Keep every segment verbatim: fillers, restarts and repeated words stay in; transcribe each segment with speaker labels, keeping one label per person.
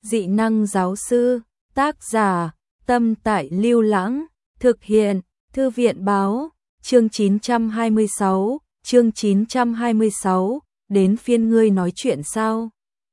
Speaker 1: Dị năng giáo sư, tác giả, Tâm Tại Lưu Lãng, thực hiện, Thư viện báo, chương chín trăm hai mươi sáu, chương chín trăm hai mươi sáu, đến phiên ngươi nói chuyện sao?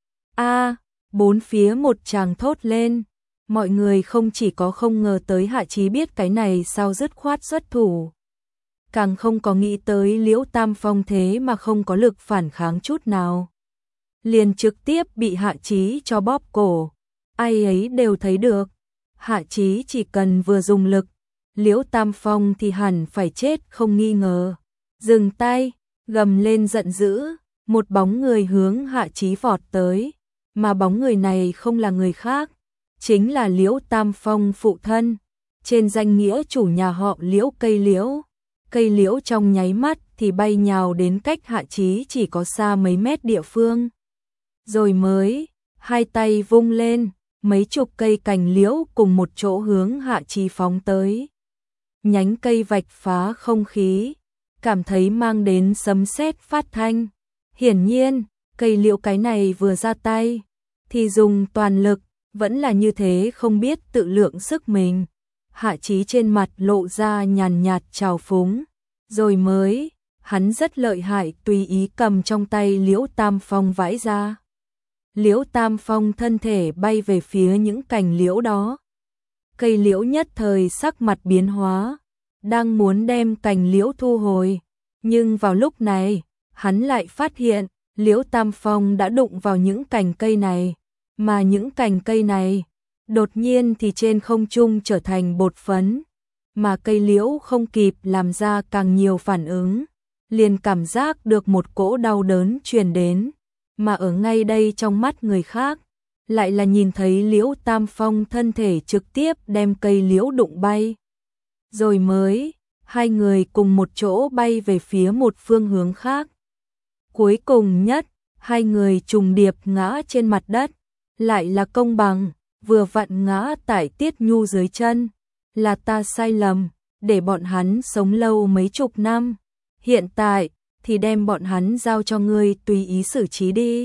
Speaker 1: A, bốn phía một tràng thốt lên, mọi người không chỉ có không ngờ tới Hạ Chí biết cái này sao dứt khoát xuất thủ, càng không có nghĩ tới Liễu Tam Phong thế mà không có lực phản kháng chút nào, liền trực tiếp bị Hạ Chí cho bóp cổ. Ai ấy đều thấy được, Hạ Chí chỉ cần vừa dùng lực, Liễu Tam Phong thì hẳn phải chết không nghi ngờ. Dừng tay, gầm lên giận dữ, một bóng người hướng Hạ Chí vọt tới, mà bóng người này không là người khác, chính là Liễu Tam Phong phụ thân, trên danh nghĩa chủ nhà họ Liễu cây liễu. Cây liễu trong nháy mắt thì bay nhào đến cách Hạ Chí chỉ có xa mấy mét địa phương. Rồi mới, hai tay vung lên, mấy chục cây cành liễu cùng một chỗ hướng Hạ Chí phóng tới. Nhánh cây vạch phá không khí, cảm thấy mang đến sấm sét phát thanh. Hiển nhiên, cây liễu cái này vừa ra tay, thì dùng toàn lực, vẫn là như thế không biết tự lượng sức mình. Hạ Chí trên mặt lộ ra nhàn nhạt trào phúng, rồi mới, hắn rất lợi hại tùy ý cầm trong tay Liễu Tam Phong vãi ra. Liễu Tam Phong thân thể bay về phía những cành liễu đó. Cây liễu nhất thời sắc mặt biến hóa, đang muốn đem cành liễu thu hồi, nhưng vào lúc này, hắn lại phát hiện, Liễu Tam Phong đã đụng vào những cành cây này, mà những cành cây này, đột nhiên thì trên không trung trở thành bột phấn, mà cây liễu không kịp làm ra càng nhiều phản ứng, liền cảm giác được một cỗ đau đớn truyền đến, mà ở ngay đây trong mắt người khác, lại là nhìn thấy Liễu Tam Phong thân thể trực tiếp đem cây liễu đụng bay. Rồi mới, hai người cùng một chỗ bay về phía một phương hướng khác. Cuối cùng nhất, hai người trùng điệp ngã trên mặt đất, lại là công bằng, vừa vặn ngã tại Tiết Nhu dưới chân. Là ta sai lầm, để bọn hắn sống lâu mấy chục năm, hiện tại thì đem bọn hắn giao cho ngươi tùy ý xử trí đi.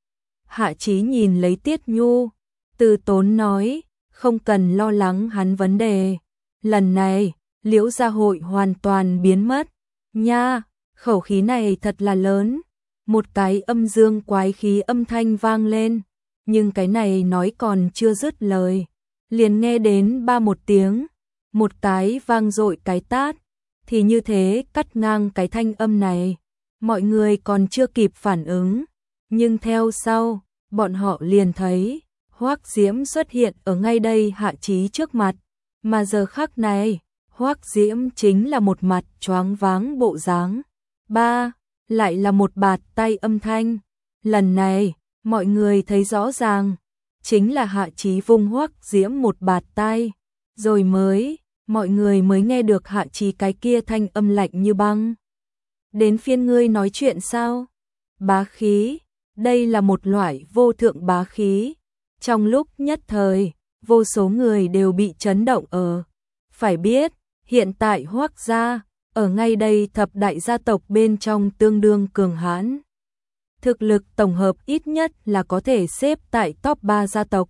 Speaker 1: Hạ Chí nhìn lấy Tiết Nhu, từ tốn nói, không cần lo lắng hắn vấn đề. Lần này, Liễu gia hội hoàn toàn biến mất. Nha, khẩu khí này thật là lớn. Một cái âm dương quái khí âm thanh vang lên, nhưng cái này nói còn chưa dứt lời, liền nghe đến ba một tiếng, một cái vang dội cái tát, thì như thế cắt ngang cái thanh âm này. Mọi người còn chưa kịp phản ứng, nhưng theo sau, bọn họ liền thấy Hoắc Diễm xuất hiện ở ngay đây Hạ Chí trước mặt, mà giờ khắc này, Hoắc Diễm chính là một mặt choáng váng bộ dáng. Ba, lại là một bạt tay âm thanh. Lần này, mọi người thấy rõ ràng, chính là Hạ Chí vung Hoắc Diễm một bạt tay, rồi mới, mọi người mới nghe được Hạ Chí cái kia thanh âm lạnh như băng. Đến phiên ngươi nói chuyện sao? Bá khí, đây là một loại vô thượng bá khí. Trong lúc nhất thời, vô số người đều bị chấn động ở. Phải biết, hiện tại Hoắc gia, ở ngay đây thập đại gia tộc bên trong tương đương cường hãn. Thực lực tổng hợp ít nhất là có thể xếp tại top ba gia tộc.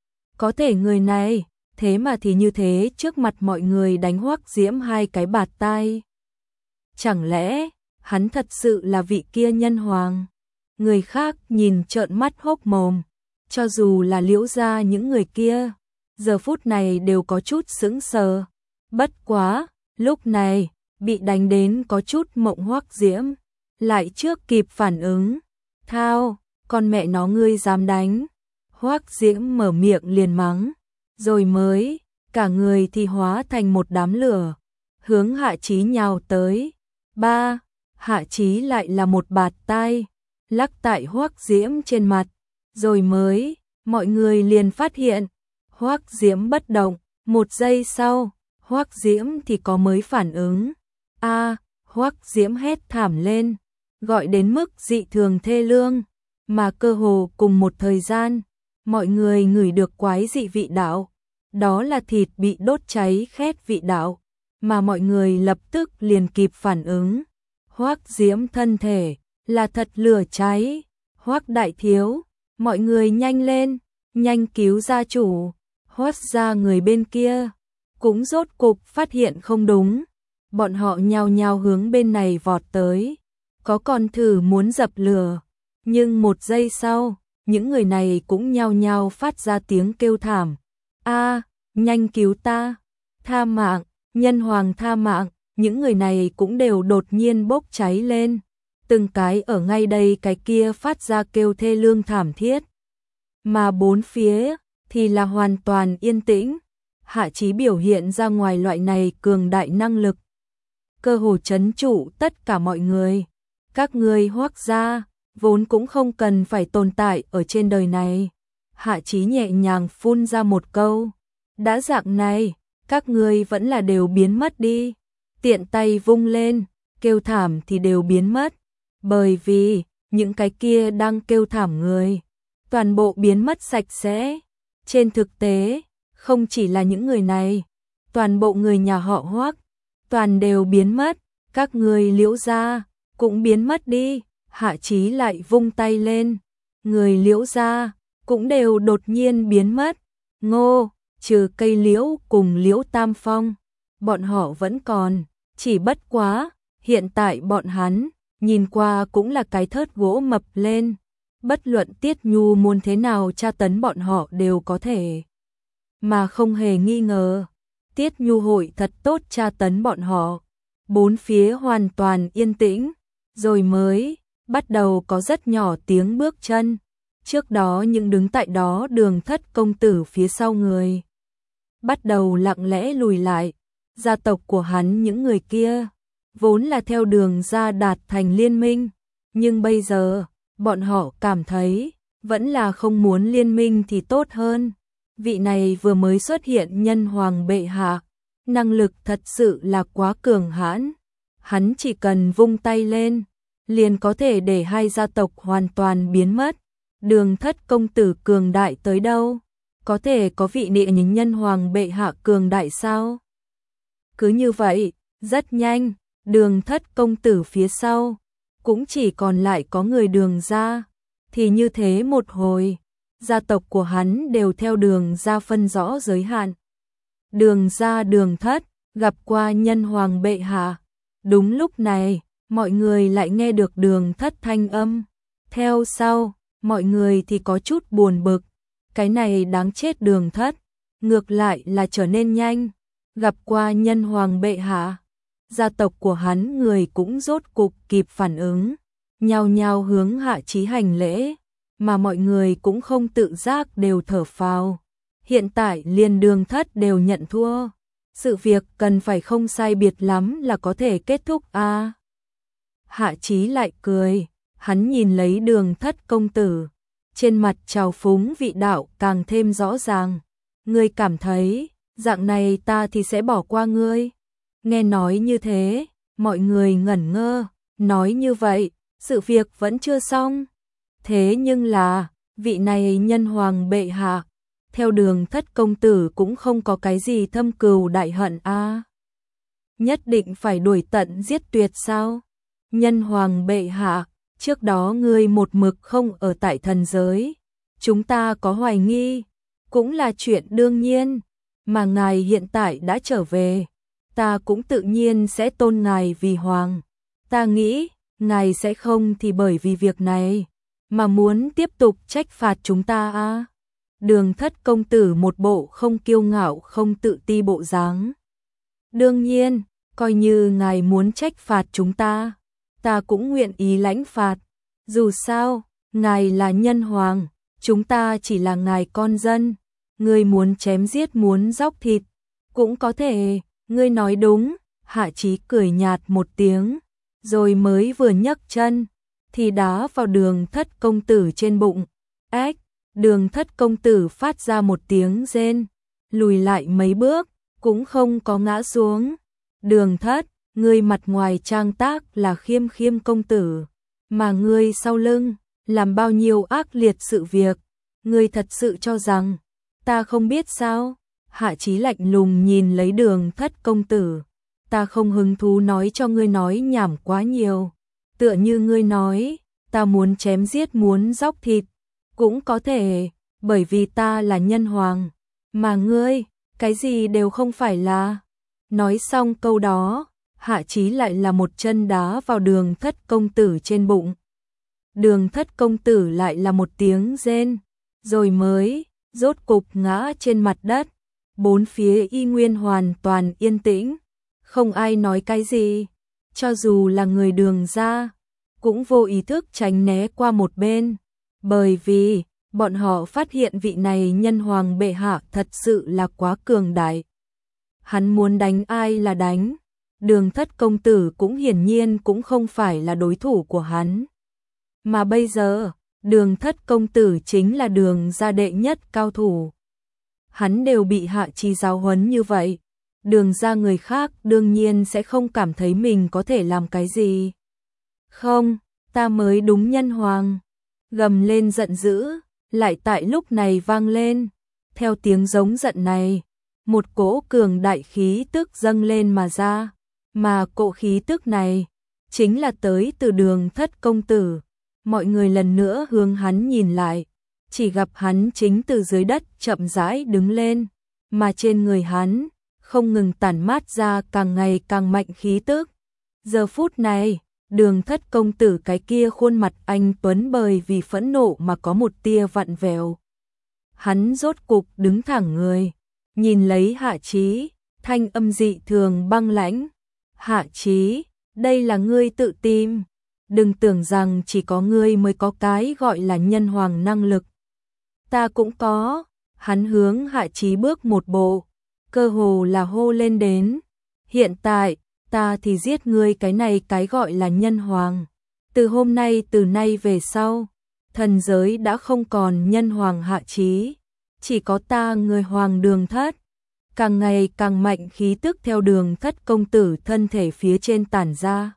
Speaker 1: Có thể người này, thế mà thì như thế trước mặt mọi người đánh Hoắc Diễm hai cái bạt tai. Chẳng lẽ, hắn thật sự là vị kia nhân hoàng? Người khác nhìn trợn mắt hốc mồm, cho dù là Liễu gia những người kia, giờ phút này đều có chút sững sờ. Bất quá, lúc này, bị đánh đến có chút mộng Hoắc Diễm, lại trước kịp phản ứng. Thao, con mẹ nó ngươi dám đánh. Hoắc Diễm mở miệng liền mắng, rồi mới, cả người thì hóa thành một đám lửa, hướng Hạ Chí nhào tới. Ba, Hạ Chí lại là một bạt tai, lắc tại Hoắc Diễm trên mặt, rồi mới, mọi người liền phát hiện, Hoắc Diễm bất động, một giây sau, Hoắc Diễm thì có mới phản ứng. A, Hoắc Diễm hét thảm lên, gọi đến mức dị thường thê lương, mà cơ hồ cùng một thời gian, mọi người ngửi được quái dị vị đạo, đó là thịt bị đốt cháy khét vị đạo, mà mọi người lập tức liền kịp phản ứng. Hoắc Diễm thân thể là thật lửa cháy. Hoắc đại thiếu, mọi người nhanh lên, nhanh cứu gia chủ. Hoát ra người bên kia cũng rốt cục phát hiện không đúng, bọn họ nhao nhao hướng bên này vọt tới, có còn thử muốn dập lửa, nhưng một giây sau, những người này cũng nhao nhao phát ra tiếng kêu thảm. A, nhanh cứu ta, tha mạng, nhân hoàng tha mạng, những người này cũng đều đột nhiên bốc cháy lên, từng cái ở ngay đây cái kia phát ra kêu thê lương thảm thiết. Mà bốn phía thì là hoàn toàn yên tĩnh, Hạ Chí biểu hiện ra ngoài loại này cường đại năng lực, cơ hồ trấn trụ tất cả mọi người. Các ngươi Hoắc gia vốn cũng không cần phải tồn tại ở trên đời này. Hạ Chí nhẹ nhàng phun ra một câu, đã dạng này, các ngươi vẫn là đều biến mất đi. Tiện tay vung lên, kêu thảm thì đều biến mất, bởi vì những cái kia đang kêu thảm người toàn bộ biến mất sạch sẽ. Trên thực tế, không chỉ là những người này, toàn bộ người nhà họ Hoắc toàn đều biến mất, các người Liễu gia cũng biến mất đi. Hạ Chí lại vung tay lên, người Liễu gia cũng đều đột nhiên biến mất. Ngô, trừ cây liễu cùng Liễu Tam Phong, bọn họ vẫn còn, chỉ bất quá, hiện tại bọn hắn nhìn qua cũng là cái thớt gỗ mập lên, bất luận Tiết Nhu muốn thế nào tra tấn bọn họ đều có thể. Mà không hề nghi ngờ, Tiết Nhu hội thật tốt tra tấn bọn họ. Bốn phía hoàn toàn yên tĩnh, rồi mới bắt đầu có rất nhỏ tiếng bước chân. Trước đó những đứng tại đó Đường Thất công tử phía sau người bắt đầu lặng lẽ lùi lại. Gia tộc của hắn những người kia vốn là theo Đường gia đạt thành liên minh, nhưng bây giờ bọn họ cảm thấy vẫn là không muốn liên minh thì tốt hơn. Vị này vừa mới xuất hiện nhân hoàng bệ hạ, năng lực thật sự là quá cường hãn. Hắn chỉ cần vung tay lên, liền có thể để hai gia tộc hoàn toàn biến mất. Đường Thất công tử cường đại tới đâu? Có thể có vị địa nhính nhân hoàng bệ hạ cường đại sao? Cứ như vậy, rất nhanh, Đường Thất công tử phía sau cũng chỉ còn lại có người Đường gia. Thì như thế một hồi, gia tộc của hắn đều theo Đường gia phân rõ giới hạn. Đường gia Đường Thất gặp qua nhân hoàng bệ hạ. Đúng lúc này, mọi người lại nghe được Đường Thất thanh âm. Theo sau, mọi người thì có chút buồn bực. Cái này đáng chết Đường Thất, ngược lại là trở nên nhanh. Gặp qua nhân hoàng bệ hạ, gia tộc của hắn người cũng rốt cục kịp phản ứng, nhao nhao hướng Hạ Chí hành lễ, mà mọi người cũng không tự giác đều thở phào. Hiện tại liền Đường Thất đều nhận thua, sự việc cần phải không sai biệt lắm là có thể kết thúc a. À, Hạ Chí lại cười, hắn nhìn lấy Đường Thất công tử, trên mặt trào phúng vị đạo càng thêm rõ ràng. Ngươi cảm thấy, dạng này ta thì sẽ bỏ qua ngươi. Nghe nói như thế, mọi người ngẩn ngơ, nói như vậy, sự việc vẫn chưa xong. Thế nhưng là, vị này nhân hoàng bệ hạ, theo Đường Thất công tử cũng không có cái gì thâm cừu đại hận a. À, nhất định phải đuổi tận giết tuyệt sao? Nhân hoàng bệ hạ, trước đó ngươi một mực không ở tại thần giới, chúng ta có hoài nghi, cũng là chuyện đương nhiên, mà ngài hiện tại đã trở về, ta cũng tự nhiên sẽ tôn ngài vì hoàng. Ta nghĩ, ngài sẽ không thì bởi vì việc này, mà muốn tiếp tục trách phạt chúng ta a. À, Đường Thất công tử một bộ không kiêu ngạo không tự ti bộ dáng. Đương nhiên, coi như ngài muốn trách phạt chúng ta, ta cũng nguyện ý lãnh phạt. Dù sao, ngài là nhân hoàng, chúng ta chỉ là ngài con dân. Ngươi muốn chém giết muốn róc thịt, cũng có thể, ngươi nói đúng. Hạ Chí cười nhạt một tiếng, rồi mới vừa nhấc chân, thì đá vào Đường Thất công tử trên bụng. Ách! Đường Thất công tử phát ra một tiếng rên, lùi lại mấy bước, cũng không có ngã xuống. Đường Thất, ngươi mặt ngoài trang tác là khiêm khiêm công tử, mà ngươi sau lưng làm bao nhiêu ác liệt sự việc, ngươi thật sự cho rằng ta không biết sao? Hạ Chí lạnh lùng nhìn lấy Đường Thất công tử, ta không hứng thú nói cho ngươi nói nhảm quá nhiều, tựa như ngươi nói, ta muốn chém giết muốn róc thịt, cũng có thể, bởi vì ta là nhân hoàng, mà ngươi, cái gì đều không phải là. Nói xong câu đó, Hạ Chí lại là một chân đá vào Đường Thất công tử trên bụng. Đường Thất công tử lại là một tiếng rên, rồi mới rốt cục ngã trên mặt đất. Bốn phía y nguyên hoàn toàn yên tĩnh, không ai nói cái gì, cho dù là người Đường gia cũng vô ý thức tránh né qua một bên, bởi vì bọn họ phát hiện vị này nhân hoàng bệ hạ thật sự là quá cường đại. Hắn muốn đánh ai là đánh, Đường Thất công tử cũng hiển nhiên cũng không phải là đối thủ của hắn. Mà bây giờ, Đường Thất công tử chính là Đường gia đệ nhất cao thủ. Hắn đều bị Hạ Chí giáo huấn như vậy, Đường gia người khác đương nhiên sẽ không cảm thấy mình có thể làm cái gì. Không, ta mới đúng nhân hoàng. Gầm lên giận dữ, lại tại lúc này vang lên. Theo tiếng giống giận này, một cỗ cường đại khí tức dâng lên mà ra, mà cỗ khí tức này chính là tới từ Đường Thất công tử. Mọi người lần nữa hướng hắn nhìn lại, chỉ gặp hắn chính từ dưới đất chậm rãi đứng lên, mà trên người hắn không ngừng tản mát ra càng ngày càng mạnh khí tức. Giờ phút này, Đường Thất công tử cái kia khuôn mặt anh tuấn bởi vì phẫn nộ mà có một tia vặn vẹo. Hắn rốt cục đứng thẳng người, nhìn lấy Hạ Chí, thanh âm dị thường băng lãnh. Hạ Chí, đây là ngươi tự tìm. Đừng tưởng rằng chỉ có ngươi mới có cái gọi là nhân hoàng năng lực. Ta cũng có. Hắn hướng Hạ Chí bước một bộ, cơ hồ là hô lên đến. Hiện tại, ta thì giết ngươi cái này cái gọi là nhân hoàng. Từ hôm nay từ nay về sau, thần giới đã không còn nhân hoàng Hạ Chí, chỉ có ta người hoàng Đường Thất. Càng ngày càng mạnh khí tức theo Đường Thất công tử thân thể phía trên tản ra.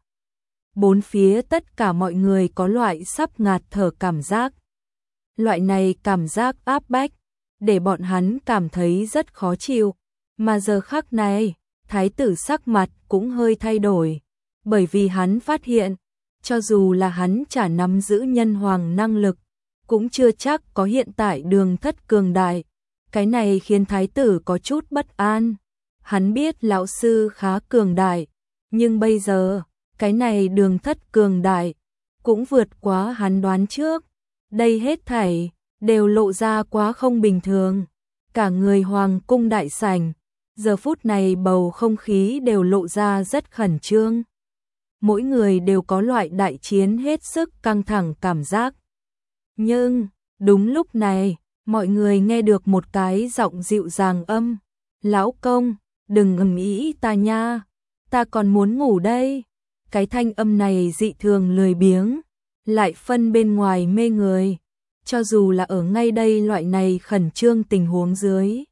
Speaker 1: Bốn phía tất cả mọi người có loại sắp ngạt thở cảm giác. Loại này cảm giác áp bách, để bọn hắn cảm thấy rất khó chịu. Mà giờ khắc này, thái tử sắc mặt cũng hơi thay đổi, bởi vì hắn phát hiện, cho dù là hắn chả nắm giữ nhân hoàng năng lực, cũng chưa chắc có hiện tại Đường Thất cường đại. Cái này khiến thái tử có chút bất an. Hắn biết lão sư khá cường đại, nhưng bây giờ, cái này Đường Thất cường đại, cũng vượt quá hắn đoán trước. Đây hết thảy, đều lộ ra quá không bình thường. Cả người hoàng cung đại sảnh, giờ phút này bầu không khí đều lộ ra rất khẩn trương. Mỗi người đều có loại đại chiến hết sức căng thẳng cảm giác. Nhưng, đúng lúc này, mọi người nghe được một cái giọng dịu dàng âm. Lão công, đừng ầm ĩ ta nha, ta còn muốn ngủ đây. Cái thanh âm này dị thường lười biếng, lại phân bên ngoài mê người. Cho dù là ở ngay đây loại này khẩn trương tình huống dưới,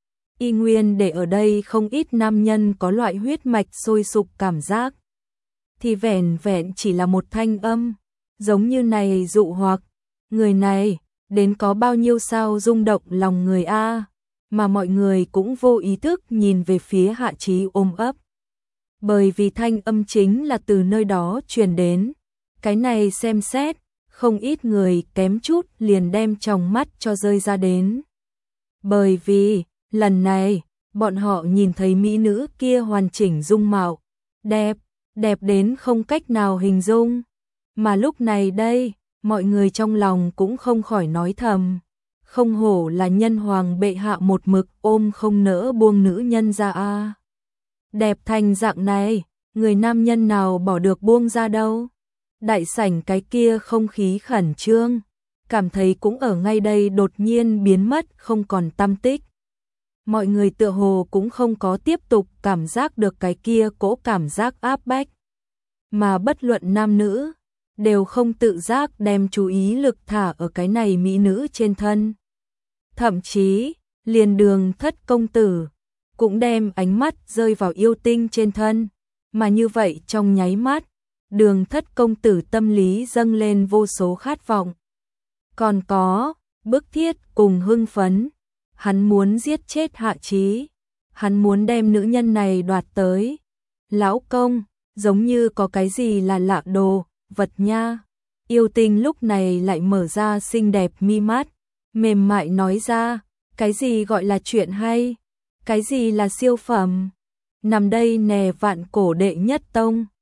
Speaker 1: y nguyên để ở đây không ít nam nhân có loại huyết mạch sôi sục cảm giác. Thì vẻn vẹn chỉ là một thanh âm, giống như này dụ hoặc, người này, đến có bao nhiêu sao rung động lòng người a. Mà mọi người cũng vô ý thức nhìn về phía Hạ Chí ôm ấp. Bởi vì thanh âm chính là từ nơi đó truyền đến. Cái này xem xét, không ít người kém chút liền đem tròng mắt cho rơi ra đến. Bởi vì, lần này, bọn họ nhìn thấy mỹ nữ kia hoàn chỉnh dung mạo, đẹp, đẹp đến không cách nào hình dung. Mà lúc này đây, mọi người trong lòng cũng không khỏi nói thầm. Không hổ là nhân hoàng bệ hạ một mực ôm không nỡ buông nữ nhân ra a. Đẹp thành dạng này, người nam nhân nào bỏ được buông ra đâu. Đại sảnh cái kia không khí khẩn trương, cảm thấy cũng ở ngay đây đột nhiên biến mất không còn tăm tích. Mọi người tựa hồ cũng không có tiếp tục cảm giác được cái kia cỗ cảm giác áp bách. Mà bất luận nam nữ, đều không tự giác đem chú ý lực thả ở cái này mỹ nữ trên thân. Thậm chí, liền Đường Thất công tử, cũng đem ánh mắt rơi vào yêu tinh trên thân. Mà như vậy trong nháy mắt, Đường Thất công tử tâm lý dâng lên vô số khát vọng. Còn có, bức thiết cùng hưng phấn. Hắn muốn giết chết Hạ Chí. Hắn muốn đem nữ nhân này đoạt tới. Lão công, giống như có cái gì là lạ đồ, vật nha. Yêu tinh lúc này lại mở ra xinh đẹp mi mắt, mềm mại nói ra, cái gì gọi là chuyện hay, cái gì là siêu phẩm, nằm đây nè vạn cổ đệ nhất tông.